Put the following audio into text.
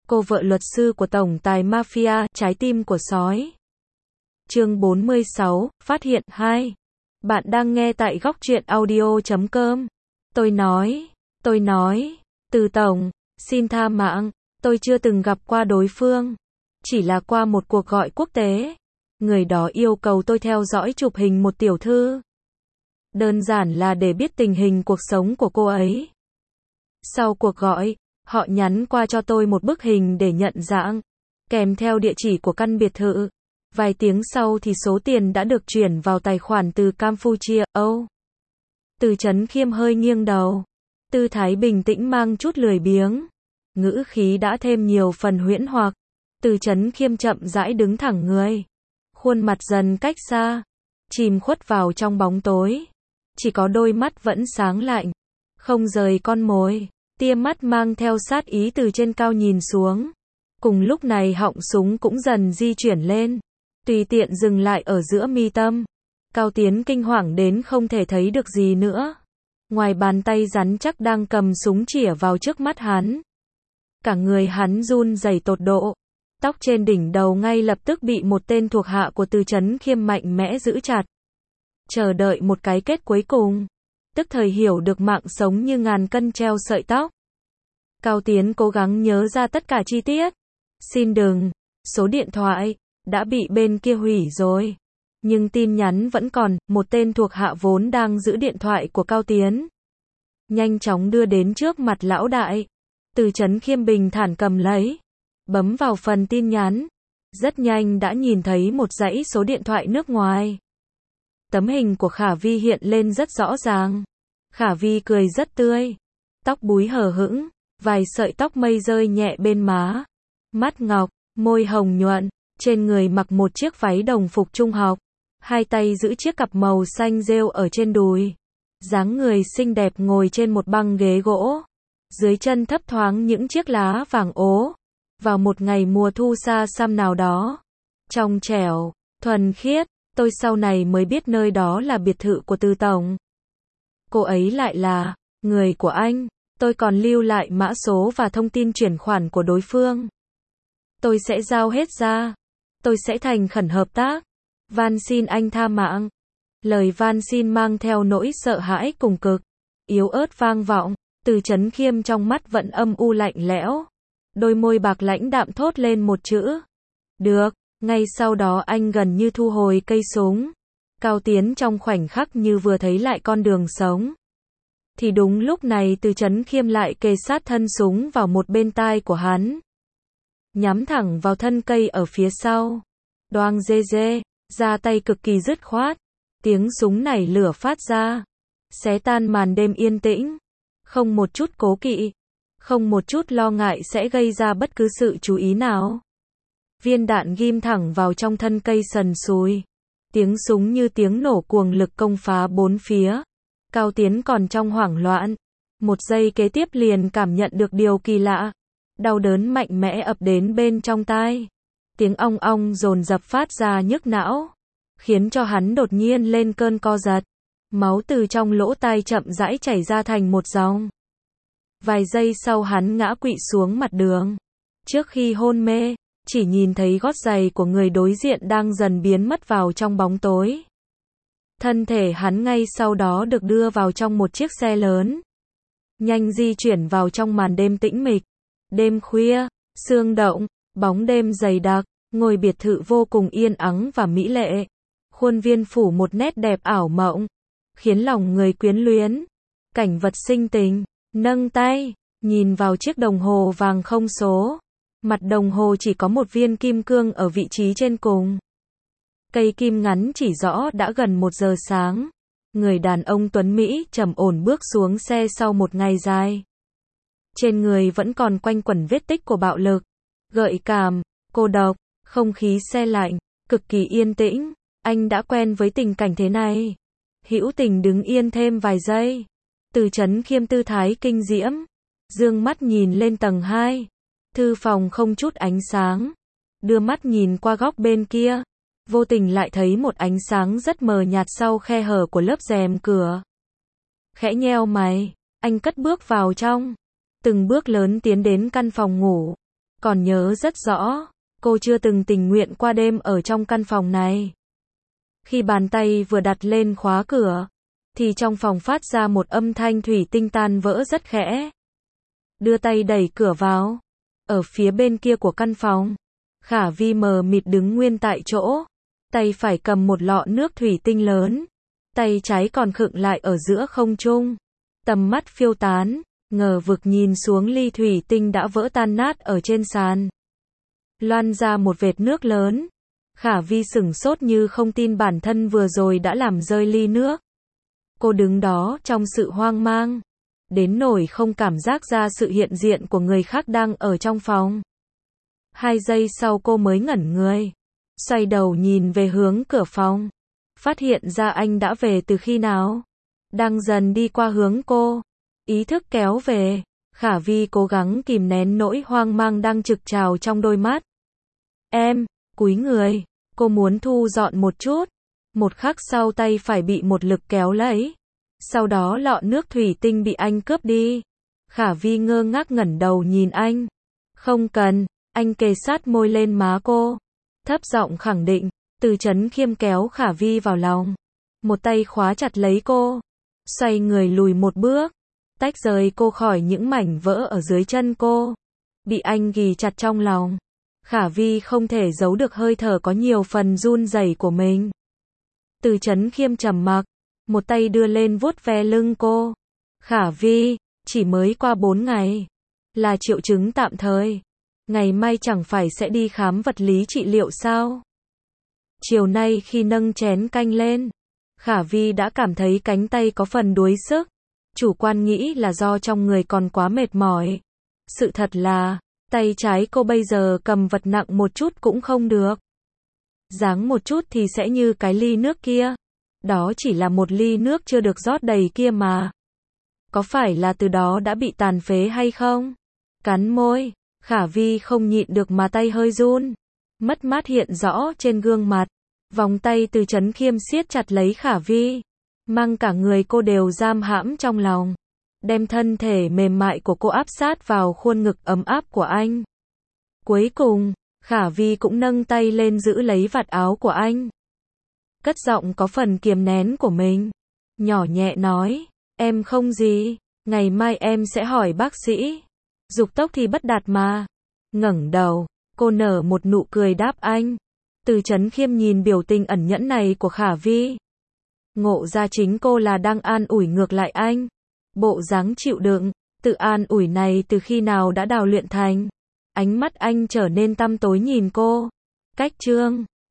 Cô vợ luật sư của tổng tài mafia, trái tim của sói. Chương 46, phát hiện 2. Bạn đang nghe tại góc truyện audio.com. Tôi nói, Từ tổng, xin tha mạng, tôi chưa từng gặp qua đối phương. Chỉ là qua một cuộc gọi quốc tế. Người đó yêu cầu tôi theo dõi chụp hình một tiểu thư. Đơn giản là để biết tình hình cuộc sống của cô ấy. Sau cuộc gọi, họ nhắn qua cho tôi một bức hình để nhận dạng, kèm theo địa chỉ của căn biệt thự. Vài tiếng sau thì số tiền đã được chuyển vào tài khoản từ Campuchia. Từ Chấn Khiêm hơi nghiêng đầu. Tư thái bình tĩnh mang chút lười biếng. Ngữ khí đã thêm nhiều phần huyễn hoặc. Từ Chấn Khiêm chậm rãi đứng thẳng người. Khuôn mặt dần cách xa, chìm khuất vào trong bóng tối. Chỉ có đôi mắt vẫn sáng lạnh, không rời con mồi. Tia mắt mang theo sát ý từ trên cao nhìn xuống. Cùng lúc này họng súng cũng dần di chuyển lên, tùy tiện dừng lại ở giữa mi tâm. Cao Tiến kinh hoàng đến không thể thấy được gì nữa. Ngoài bàn tay rắn chắc đang cầm súng chĩa vào trước mắt hắn. Cả người hắn run rẩy tột độ. Tóc trên đỉnh đầu ngay lập tức bị một tên thuộc hạ của Từ Chấn Khiêm mạnh mẽ giữ chặt. Chờ đợi một cái kết cuối cùng. Tức thời hiểu được mạng sống như ngàn cân treo sợi tóc. Cao Tiến cố gắng nhớ ra tất cả chi tiết. Xin đừng, số điện thoại đã bị bên kia hủy rồi. Nhưng tin nhắn vẫn còn. Một tên thuộc hạ vốn đang giữ điện thoại của Cao Tiến nhanh chóng đưa đến trước mặt lão đại. Từ Chấn Khiêm bình thản cầm lấy, bấm vào phần tin nhắn. Rất nhanh đã nhìn thấy một dãy số điện thoại nước ngoài. Tấm hình của Khả Vi hiện lên rất rõ ràng. Khả Vi cười rất tươi, tóc búi hở hững, vài sợi tóc mây rơi nhẹ bên má. Mắt ngọc, môi hồng nhuận, trên người mặc một chiếc váy đồng phục trung học. Hai tay giữ chiếc cặp màu xanh rêu ở trên đùi. Dáng người xinh đẹp ngồi trên một băng ghế gỗ. Dưới chân thấp thoáng những chiếc lá vàng ố. Vào một ngày mùa thu xa xăm nào đó, trong trẻo, thuần khiết, tôi sau này mới biết nơi đó là biệt thự của Từ tổng. Cô ấy lại là người của anh. Tôi còn lưu lại mã số và thông tin chuyển khoản của đối phương. Tôi sẽ giao hết ra. Tôi sẽ thành khẩn hợp tác. Van xin anh tha mạng. Lời van xin mang theo nỗi sợ hãi cùng cực, yếu ớt vang vọng. Từ Chấn Khiêm trong mắt vẫn âm u lạnh lẽo. Đôi môi bạc lãnh đạm thốt lên một chữ. Được. Ngay sau đó anh gần như thu hồi cây súng. Cao Tiến trong khoảnh khắc như vừa thấy lại con đường sống. Thì đúng lúc này Từ Chấn Khiêm lại kề sát thân súng vào một bên tai của hắn. Nhắm thẳng vào thân cây ở phía sau. Đoang dê dê, ra tay cực kỳ dứt khoát. Tiếng súng nảy lửa phát ra, xé tan màn đêm yên tĩnh. Không một chút cố kỵ, không một chút lo ngại sẽ gây ra bất cứ sự chú ý nào. Viên đạn ghim thẳng vào trong thân cây sần sùi. Tiếng súng như tiếng nổ cuồng lực công phá bốn phía. Cao Tiến còn trong hoảng loạn. Một giây kế tiếp liền cảm nhận được điều kỳ lạ. Đau đớn mạnh mẽ ập đến bên trong tai. Tiếng ong ong dồn dập phát ra nhức não, khiến cho hắn đột nhiên lên cơn co giật. Máu từ trong lỗ tai chậm rãi chảy ra thành một dòng. Vài giây sau hắn ngã quỵ xuống mặt đường. Trước khi hôn mê, chỉ nhìn thấy gót giày của người đối diện đang dần biến mất vào trong bóng tối. Thân thể hắn ngay sau đó được đưa vào trong một chiếc xe lớn, nhanh di chuyển vào trong màn đêm tĩnh mịch. Đêm khuya, sương động, bóng đêm dày đặc, ngôi biệt thự vô cùng yên ắng và mỹ lệ. Khuôn viên phủ một nét đẹp ảo mộng, khiến lòng người quyến luyến. Cảnh vật sinh tình, nâng tay, nhìn vào chiếc đồng hồ vàng không số. Mặt đồng hồ chỉ có một viên kim cương ở vị trí trên cùng. Cây kim ngắn chỉ rõ đã gần 1 giờ sáng. Người đàn ông tuấn Mỹ trầm ổn bước xuống xe sau một ngày dài. Trên người vẫn còn quanh quẩn vết tích của bạo lực, gợi cảm, cô độc, không khí se lạnh, cực kỳ yên tĩnh. Anh đã quen với tình cảnh thế này. Hữu Tình đứng yên thêm vài giây. Từ Chấn Khiêm tư thái kinh diễm, dương mắt nhìn lên tầng 2. Thư phòng không chút ánh sáng. Đưa mắt nhìn qua góc bên kia, vô tình lại thấy một ánh sáng rất mờ nhạt sau khe hở của lớp rèm cửa. Khẽ nheo mày, anh cất bước vào trong. Từng bước lớn tiến đến căn phòng ngủ. Còn nhớ rất rõ, cô chưa từng tình nguyện qua đêm ở trong căn phòng này. Khi bàn tay vừa đặt lên khóa cửa, thì trong phòng phát ra một âm thanh thủy tinh tan vỡ rất khẽ. Đưa tay đẩy cửa vào. Ở phía bên kia của căn phòng, Khả Vi mờ mịt đứng nguyên tại chỗ. Tay phải cầm một lọ nước thủy tinh lớn. Tay trái còn khựng lại ở giữa không trung. Tầm mắt phiêu tán, ngờ vực nhìn xuống ly thủy tinh đã vỡ tan nát ở trên sàn. Loan ra một vệt nước lớn. Khả Vi sửng sốt như không tin bản thân vừa rồi đã làm rơi ly nước. Cô đứng đó trong sự hoang mang, đến nỗi không cảm giác ra sự hiện diện của người khác đang ở trong phòng. 2 giây sau cô mới ngẩn người, xoay đầu nhìn về hướng cửa phòng, phát hiện ra anh đã về từ khi nào. Đang dần đi qua hướng cô, ý thức kéo về. Khả Vi cố gắng kìm nén nỗi hoang mang đang trực trào trong đôi mắt. Em, cúi người, cô muốn thu dọn một chút. Một khắc sau tay phải bị một lực kéo lấy. Sau đó lọ nước thủy tinh bị anh cướp đi. Khả Vi ngơ ngác ngẩng đầu nhìn anh. Không cần, anh kề sát môi lên má cô. Thấp giọng khẳng định. Từ Chấn Khiêm kéo Khả Vi vào lòng. Một tay khóa chặt lấy cô. Xoay người lùi một bước. Tách rời cô khỏi những mảnh vỡ ở dưới chân cô. Bị anh ghì chặt trong lòng. Khả Vi không thể giấu được hơi thở có nhiều phần run rẩy của mình. Từ Chấn Khiêm trầm mặc. Một tay đưa lên vuốt ve lưng cô. Khả Vi, chỉ mới qua 4 ngày. Là triệu chứng tạm thời. Ngày mai chẳng phải sẽ đi khám vật lý trị liệu sao? Chiều nay khi nâng chén canh lên, Khả Vi đã cảm thấy cánh tay có phần đuối sức. Chủ quan nghĩ là do trong người còn quá mệt mỏi. Sự thật là, tay trái cô bây giờ cầm vật nặng một chút cũng không được. Giáng một chút thì sẽ như cái ly nước kia. Đó chỉ là một ly nước chưa được rót đầy kia mà. Có phải là từ đó đã bị tàn phế hay không? Cắn môi, Khả Vi không nhịn được mà tay hơi run. Mất mát hiện rõ trên gương mặt. Vòng tay Từ Chấn Khiêm siết chặt lấy Khả Vi. Mang cả người cô đều giam hãm trong lòng. Đem thân thể mềm mại của cô áp sát vào khuôn ngực ấm áp của anh. Cuối cùng, Khả Vi cũng nâng tay lên giữ lấy vạt áo của anh. Cất giọng có phần kiềm nén của mình. Nhỏ nhẹ nói, em không gì, ngày mai em sẽ hỏi bác sĩ. Dục tốc thì bất đạt mà. Ngẩng đầu, cô nở một nụ cười đáp anh. Từ Chấn Khiêm nhìn biểu tình ẩn nhẫn này của Khả Vi. Ngộ ra chính cô là đang an ủi ngược lại anh. Bộ dáng chịu đựng, tự an ủi này từ khi nào đã đào luyện thành. Ánh mắt anh trở nên tăm tối nhìn cô. Cách chương